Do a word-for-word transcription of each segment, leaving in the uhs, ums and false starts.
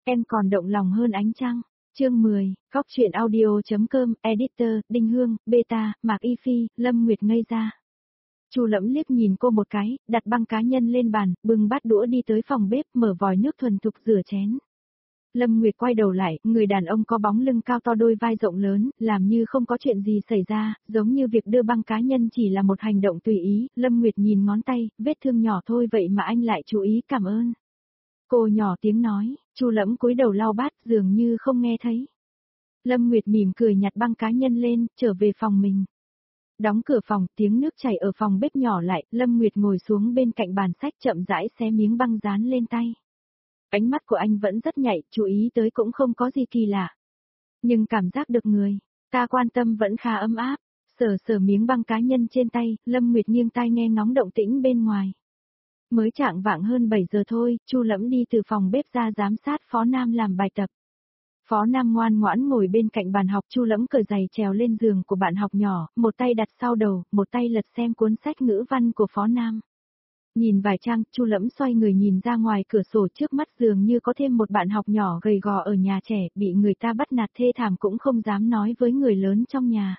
Em còn động lòng hơn ánh trăng. Chương mười, Góc truyện audio.com, Editor, Đinh Hương, Beta, Mạc Y Phi, Lâm Nguyệt ngây ra. Chu Lẫm liếc nhìn cô một cái, đặt băng cá nhân lên bàn, bưng bát đũa đi tới phòng bếp, mở vòi nước thuần thục rửa chén. Lâm Nguyệt quay đầu lại, người đàn ông có bóng lưng cao to đôi vai rộng lớn, làm như không có chuyện gì xảy ra, giống như việc đưa băng cá nhân chỉ là một hành động tùy ý. Lâm Nguyệt nhìn ngón tay, vết thương nhỏ thôi vậy mà anh lại chú ý cảm ơn. Cô nhỏ tiếng nói, Chu Lẫm cúi đầu lau bát dường như không nghe thấy. Lâm Nguyệt mỉm cười nhặt băng cá nhân lên, trở về phòng mình. Đóng cửa phòng, tiếng nước chảy ở phòng bếp nhỏ lại, Lâm Nguyệt ngồi xuống bên cạnh bàn sách chậm rãi xé miếng băng dán lên tay. Ánh mắt của anh vẫn rất nhạy, chú ý tới cũng không có gì kỳ lạ. Nhưng cảm giác được người ta quan tâm vẫn khá ấm áp. Sờ sờ miếng băng cá nhân trên tay, Lâm Nguyệt nghiêng tai nghe ngóng động tĩnh bên ngoài. Mới chạng vạng hơn bảy giờ thôi, Chu Lẫm đi từ phòng bếp ra giám sát Phó Nam làm bài tập. Phó Nam ngoan ngoãn ngồi bên cạnh bàn học, Chu Lẫm cởi giày trèo lên giường của bạn học nhỏ, một tay đặt sau đầu, một tay lật xem cuốn sách ngữ văn của Phó Nam. Nhìn vài trang, Chu Lẫm xoay người nhìn ra ngoài cửa sổ, trước mắt dường như có thêm một bạn học nhỏ gầy gò ở nhà trẻ, bị người ta bắt nạt thê thảm cũng không dám nói với người lớn trong nhà.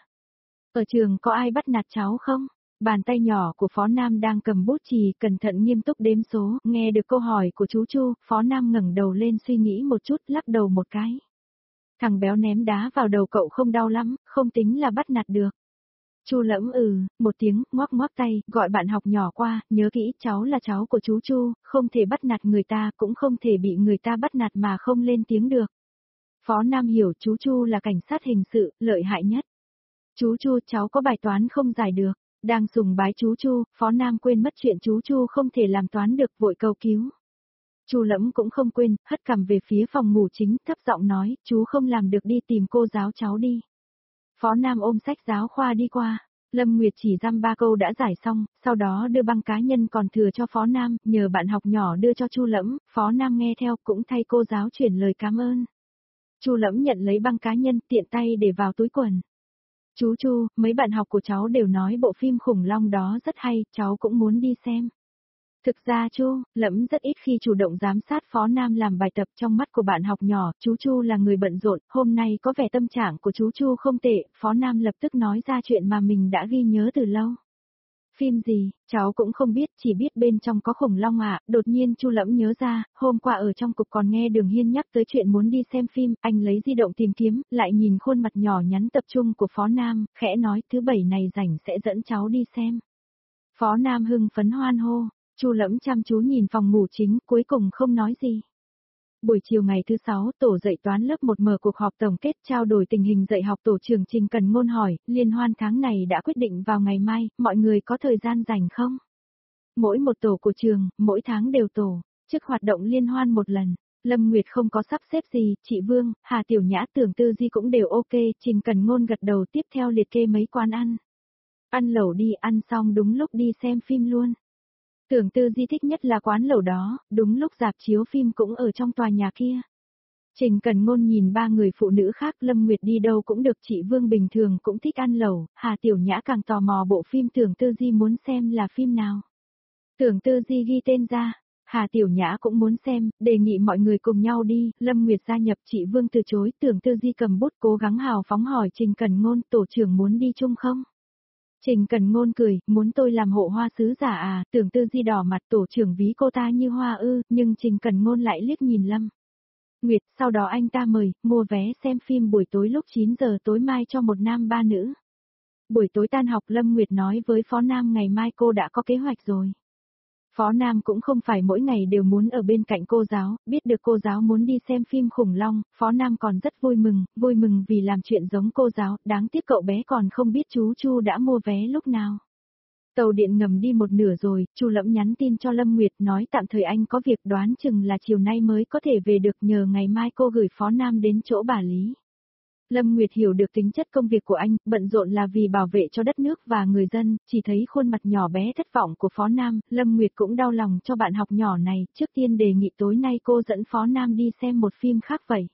Ở trường có ai bắt nạt cháu không? Bàn tay nhỏ của Phó Nam đang cầm bút chì, cẩn thận nghiêm túc đếm số, nghe được câu hỏi của chú Chu, Phó Nam ngẩng đầu lên suy nghĩ một chút, lắc đầu một cái. Thằng béo ném đá vào đầu cậu không đau lắm, không tính là bắt nạt được. Chu Lẫm ừ, một tiếng, ngoắc ngoắc tay, gọi bạn học nhỏ qua, nhớ kỹ, cháu là cháu của chú Chu, không thể bắt nạt người ta, cũng không thể bị người ta bắt nạt mà không lên tiếng được. Phó Nam hiểu chú Chu là cảnh sát hình sự, lợi hại nhất. Chú Chu, cháu có bài toán không giải được. Đang sùng bái chú Chu, Phó Nam quên mất chuyện chú Chu không thể làm toán được, vội cầu cứu. Chu Lẫm cũng không quên, hất cằm về phía phòng ngủ chính, thấp giọng nói, chú không làm được đi tìm cô giáo cháu đi. Phó Nam ôm sách giáo khoa đi qua, Lâm Nguyệt chỉ dăm ba câu đã giải xong, sau đó đưa băng cá nhân còn thừa cho Phó Nam, nhờ bạn học nhỏ đưa cho Chu Lẫm, Phó Nam nghe theo cũng thay cô giáo chuyển lời cảm ơn. Chu Lẫm nhận lấy băng cá nhân, tiện tay để vào túi quần. Chú Chu, mấy bạn học của cháu đều nói bộ phim khủng long đó rất hay, cháu cũng muốn đi xem. Thực ra Chu, Lẫm rất ít khi chủ động giám sát Phó Nam làm bài tập. Trong mắt của bạn học nhỏ, chú Chu là người bận rộn, hôm nay có vẻ tâm trạng của chú Chu không tệ, Phó Nam lập tức nói ra chuyện mà mình đã ghi nhớ từ lâu. Phim gì, cháu cũng không biết, chỉ biết bên trong có khủng long ạ. Đột nhiên Chu Lẫm nhớ ra, hôm qua ở trong cục còn nghe Đường Hiên nhắc tới chuyện muốn đi xem phim, anh lấy di động tìm kiếm, lại nhìn khuôn mặt nhỏ nhắn tập trung của Phó Nam, khẽ nói thứ bảy này rảnh sẽ dẫn cháu đi xem. Phó Nam hưng phấn hoan hô, Chu Lẫm chăm chú nhìn phòng ngủ chính, cuối cùng không nói gì. Buổi chiều ngày thứ sáu, tổ dạy toán lớp một mở cuộc họp tổng kết trao đổi tình hình dạy học. Tổ trưởng Trình Cần Ngôn hỏi, liên hoan tháng này đã quyết định vào ngày mai, mọi người có thời gian rảnh không? Mỗi một tổ của trường, mỗi tháng đều tổ, chức hoạt động liên hoan một lần. Lâm Nguyệt không có sắp xếp gì, chị Vương, Hà Tiểu Nhã, Tưởng Tư Di cũng đều ok, Trình Cần Ngôn gật đầu, tiếp theo liệt kê mấy quán ăn. Ăn lẩu đi, ăn xong đúng lúc đi xem phim luôn. Tưởng Tư Di thích nhất là quán lẩu đó, đúng lúc rạp chiếu phim cũng ở trong tòa nhà kia. Trình Cần Ngôn nhìn ba người phụ nữ khác, Lâm Nguyệt đi đâu cũng được, chị Vương bình thường cũng thích ăn lẩu, Hà Tiểu Nhã càng tò mò bộ phim Tưởng Tư Di muốn xem là phim nào. Tưởng Tư Di ghi tên ra, Hà Tiểu Nhã cũng muốn xem, đề nghị mọi người cùng nhau đi, Lâm Nguyệt gia nhập, chị Vương từ chối, Tưởng Tư Di cầm bút cố gắng hào phóng hỏi Trình Cần Ngôn, tổ trưởng muốn đi chung không? Trình Cần Ngôn cười, muốn tôi làm hộ hoa sứ giả à? Tưởng Tư Di đỏ mặt, tổ trưởng ví cô ta như hoa ư, nhưng Trình Cần Ngôn lại liếc nhìn Lâm Nguyệt, sau đó anh ta mời, mua vé xem phim buổi tối lúc chín giờ tối mai cho một nam ba nữ. Buổi tối tan học, Lâm Nguyệt nói với Phó Nam ngày mai cô đã có kế hoạch rồi. Phó Nam cũng không phải mỗi ngày đều muốn ở bên cạnh cô giáo, biết được cô giáo muốn đi xem phim khủng long, Phó Nam còn rất vui mừng, vui mừng vì làm chuyện giống cô giáo, đáng tiếc cậu bé còn không biết chú Chu đã mua vé lúc nào. Tàu điện ngầm đi một nửa rồi, Chu Lẫm nhắn tin cho Lâm Nguyệt nói tạm thời anh có việc, đoán chừng là chiều nay mới có thể về được, nhờ ngày mai cô gửi Phó Nam đến chỗ bà Lý. Lâm Nguyệt hiểu được tính chất công việc của anh, bận rộn là vì bảo vệ cho đất nước và người dân, chỉ thấy khuôn mặt nhỏ bé thất vọng của Phó Nam, Lâm Nguyệt cũng đau lòng cho bạn học nhỏ này, trước tiên đề nghị tối nay cô dẫn Phó Nam đi xem một phim khác vậy.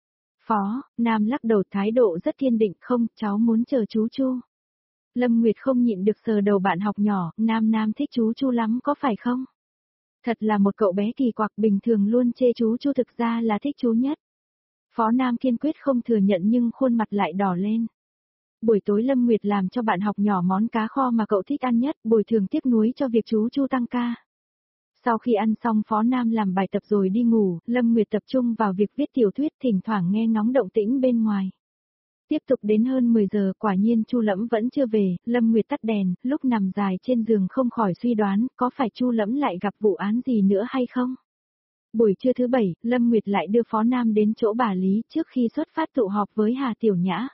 Phó Nam lắc đầu, thái độ rất kiên định, không, cháu muốn chờ chú Chu. Lâm Nguyệt không nhịn được sờ đầu bạn học nhỏ, Nam Nam thích chú Chu lắm có phải không? Thật là một cậu bé kỳ quặc, bình thường luôn chê chú Chu, thực ra là thích chú nhất. Phó Nam kiên quyết không thừa nhận nhưng khuôn mặt lại đỏ lên. Buổi tối Lâm Nguyệt làm cho bạn học nhỏ món cá kho mà cậu thích ăn nhất, bồi thường tiếc nuối cho việc chú Chu tăng ca. Sau khi ăn xong Phó Nam làm bài tập rồi đi ngủ, Lâm Nguyệt tập trung vào việc viết tiểu thuyết, thỉnh thoảng nghe ngóng động tĩnh bên ngoài. Tiếp tục đến hơn mười giờ, quả nhiên Chu Lẫm vẫn chưa về, Lâm Nguyệt tắt đèn, lúc nằm dài trên giường không khỏi suy đoán, có phải Chu Lẫm lại gặp vụ án gì nữa hay không? Buổi trưa thứ bảy, Lâm Nguyệt lại đưa Phó Nam đến chỗ bà Lý trước khi xuất phát tụ họp với Hà Tiểu Nhã.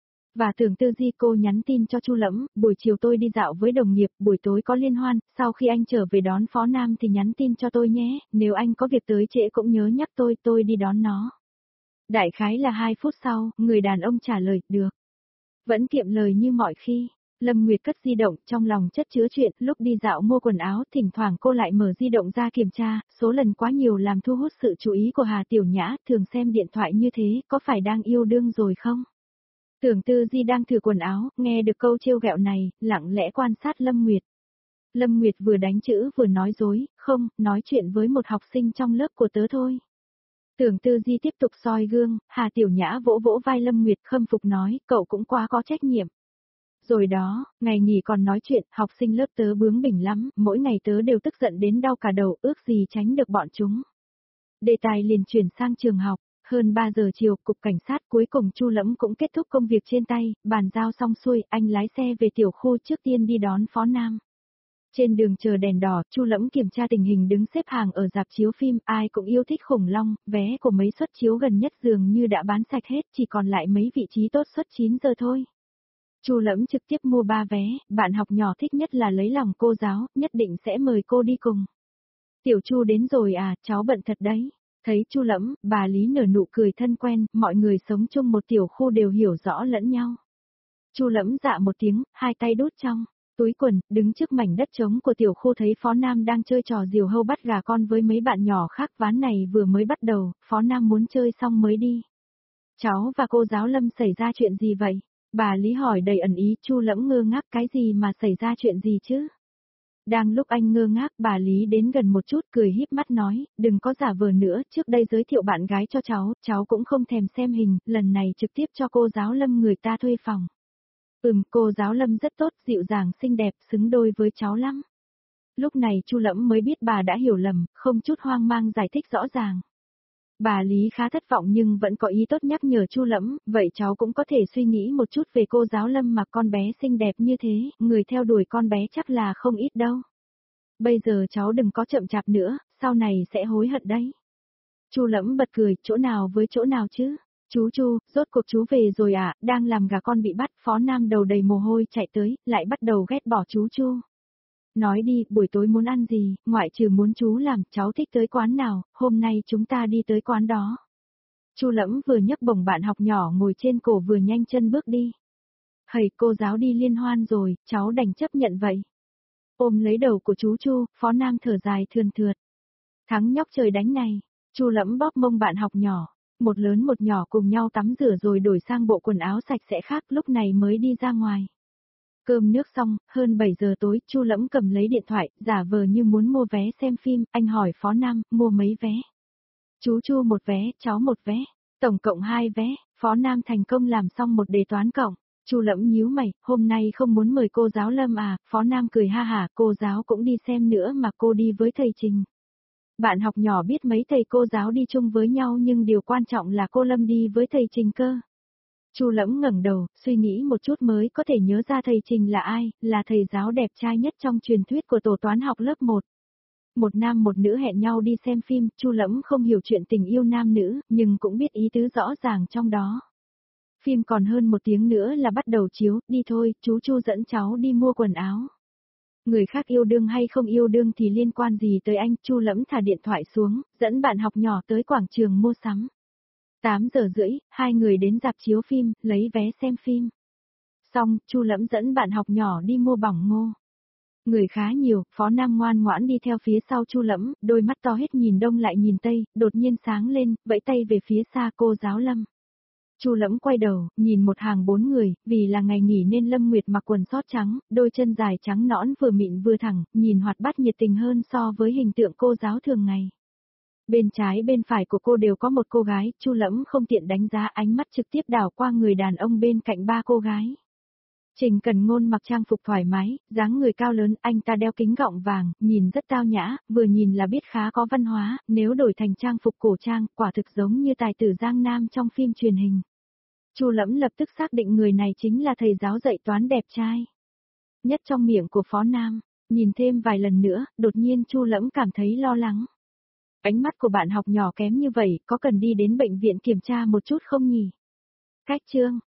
Và Tưởng Tư Di cô nhắn tin cho Chu Lẫm, buổi chiều tôi đi dạo với đồng nghiệp, buổi tối có liên hoan, sau khi anh trở về đón Phó Nam thì nhắn tin cho tôi nhé, nếu anh có việc tới trễ cũng nhớ nhắc tôi, tôi đi đón nó. Đại khái là hai phút sau, người đàn ông trả lời, được. Vẫn kiệm lời như mọi khi. Lâm Nguyệt cất di động, trong lòng chất chứa chuyện, lúc đi dạo mua quần áo, thỉnh thoảng cô lại mở di động ra kiểm tra, số lần quá nhiều làm thu hút sự chú ý của Hà Tiểu Nhã, thường xem điện thoại như thế, có phải đang yêu đương rồi không? Tưởng Tư Di đang thử quần áo, nghe được câu trêu ghẹo này, lặng lẽ quan sát Lâm Nguyệt. Lâm Nguyệt vừa đánh chữ vừa nói dối, không, nói chuyện với một học sinh trong lớp của tớ thôi. Tưởng Tư Di tiếp tục soi gương, Hà Tiểu Nhã vỗ vỗ vai Lâm Nguyệt khâm phục nói, cậu cũng quá có trách nhiệm. Rồi đó, ngày nghỉ còn nói chuyện, học sinh lớp tớ bướng bỉnh lắm, mỗi ngày tớ đều tức giận đến đau cả đầu, ước gì tránh được bọn chúng. Đề tài liền chuyển sang trường học, hơn ba giờ chiều, cục cảnh sát cuối cùng Chu Lẫm cũng kết thúc công việc trên tay, bàn giao xong xuôi, anh lái xe về tiểu khu trước tiên đi đón Phó Nam. Trên đường chờ đèn đỏ, Chu Lẫm kiểm tra tình hình đứng xếp hàng ở rạp chiếu phim, ai cũng yêu thích khủng long, vé của mấy suất chiếu gần nhất dường như đã bán sạch hết, chỉ còn lại mấy vị trí tốt suất chín giờ thôi. Chu Lẫm trực tiếp mua ba vé, bạn học nhỏ thích nhất là lấy lòng cô giáo, nhất định sẽ mời cô đi cùng. Tiểu Chu đến rồi à, cháu bận thật đấy. Thấy Chu Lẫm, bà Lý nở nụ cười thân quen, mọi người sống chung một tiểu khu đều hiểu rõ lẫn nhau. Chu Lẫm dạ một tiếng, hai tay đút trong túi quần, đứng trước mảnh đất trống của tiểu khu thấy Phó Nam đang chơi trò diều hâu bắt gà con với mấy bạn nhỏ khác, ván này vừa mới bắt đầu, Phó Nam muốn chơi xong mới đi. Cháu và cô giáo Lâm xảy ra chuyện gì vậy? Bà Lý hỏi đầy ẩn ý, Chu Lẫm ngơ ngác, cái gì mà xảy ra chuyện gì chứ? Đang lúc anh ngơ ngác, bà Lý đến gần một chút cười híp mắt nói, đừng có giả vờ nữa, trước đây giới thiệu bạn gái cho cháu, cháu cũng không thèm xem hình, lần này trực tiếp cho cô giáo Lâm người ta thuê phòng. Ừm, cô giáo Lâm rất tốt, dịu dàng xinh đẹp, xứng đôi với cháu lắm. Lúc này Chu Lẫm mới biết bà đã hiểu lầm, không chút hoang mang giải thích rõ ràng. Bà Lý khá thất vọng nhưng vẫn có ý tốt nhắc nhở Chu Lẫm, vậy cháu cũng có thể suy nghĩ một chút về cô giáo Lâm mà con bé xinh đẹp như thế, người theo đuổi con bé chắc là không ít đâu. Bây giờ cháu đừng có chậm chạp nữa, sau này sẽ hối hận đấy. Chu Lẫm bật cười, chỗ nào với chỗ nào chứ? Chú Chu, rốt cuộc chú về rồi à, đang làm gà con bị bắt, Phó Nam đầu đầy mồ hôi chạy tới, lại bắt đầu ghét bỏ chú Chu. Nói đi, buổi tối muốn ăn gì, ngoại trừ muốn chú làm, cháu thích tới quán nào, hôm nay chúng ta đi tới quán đó. Chu Lẫm vừa nhấc bổng bạn học nhỏ ngồi trên cổ vừa nhanh chân bước đi. Hầy, cô giáo đi liên hoan rồi, cháu đành chấp nhận vậy. Ôm lấy đầu của chú Chu, Phó Nam thở dài thườn thượt. Thắng nhóc trời đánh này, Chu Lẫm bóp mông bạn học nhỏ. Một lớn một nhỏ cùng nhau tắm rửa rồi đổi sang bộ quần áo sạch sẽ khác, lúc này mới đi ra ngoài. Cơm nước xong, hơn bảy giờ tối, Chu Lẫm cầm lấy điện thoại, giả vờ như muốn mua vé xem phim, anh hỏi Phó Nam, mua mấy vé? Chú Chu một vé, cháu một vé, tổng cộng hai vé, Phó Nam thành công làm xong một đề toán cộng. Chu Lẫm nhíu mày, hôm nay không muốn mời cô giáo Lâm à, Phó Nam cười ha hả, cô giáo cũng đi xem nữa mà cô đi với thầy Trình. Bạn học nhỏ biết mấy thầy cô giáo đi chung với nhau nhưng điều quan trọng là cô Lâm đi với thầy Trình cơ. Chu Lẫm ngẩng đầu, suy nghĩ một chút mới có thể nhớ ra thầy Trình là ai, là thầy giáo đẹp trai nhất trong truyền thuyết của tổ toán học lớp một. Một nam một nữ hẹn nhau đi xem phim, Chu Lẫm không hiểu chuyện tình yêu nam nữ, nhưng cũng biết ý tứ rõ ràng trong đó. Phim còn hơn một tiếng nữa là bắt đầu chiếu, đi thôi, chú Chu dẫn cháu đi mua quần áo. Người khác yêu đương hay không yêu đương thì liên quan gì tới anh, Chu Lẫm thả điện thoại xuống, dẫn bạn học nhỏ tới quảng trường mua sắm. tám giờ rưỡi, hai người đến rạp chiếu phim, lấy vé xem phim. Xong, Chu Lẫm dẫn bạn học nhỏ đi mua bỏng ngô. Người khá nhiều, Phó Nam ngoan ngoãn đi theo phía sau Chu Lẫm, đôi mắt to hết nhìn đông lại nhìn tây, đột nhiên sáng lên, vẫy tay về phía xa cô giáo Lâm. Chu Lẫm quay đầu, nhìn một hàng bốn người, vì là ngày nghỉ nên Lâm Nguyệt mặc quần sót trắng, đôi chân dài trắng nõn vừa mịn vừa thẳng, nhìn hoạt bát nhiệt tình hơn so với hình tượng cô giáo thường ngày. Bên trái bên phải của cô đều có một cô gái, Chu Lẫm không tiện đánh giá, ánh mắt trực tiếp đảo qua người đàn ông bên cạnh ba cô gái. Trình Cần Ngôn mặc trang phục thoải mái, dáng người cao lớn, anh ta đeo kính gọng vàng, nhìn rất tao nhã, vừa nhìn là biết khá có văn hóa, nếu đổi thành trang phục cổ trang, quả thực giống như tài tử Giang Nam trong phim truyền hình. Chu Lẫm lập tức xác định người này chính là thầy giáo dạy toán đẹp trai nhất trong miệng của Phó Nam. Nhìn thêm vài lần nữa, đột nhiên Chu Lẫm cảm thấy lo lắng. Ánh mắt của bạn học nhỏ kém như vậy, có cần đi đến bệnh viện kiểm tra một chút không nhỉ? Cách chương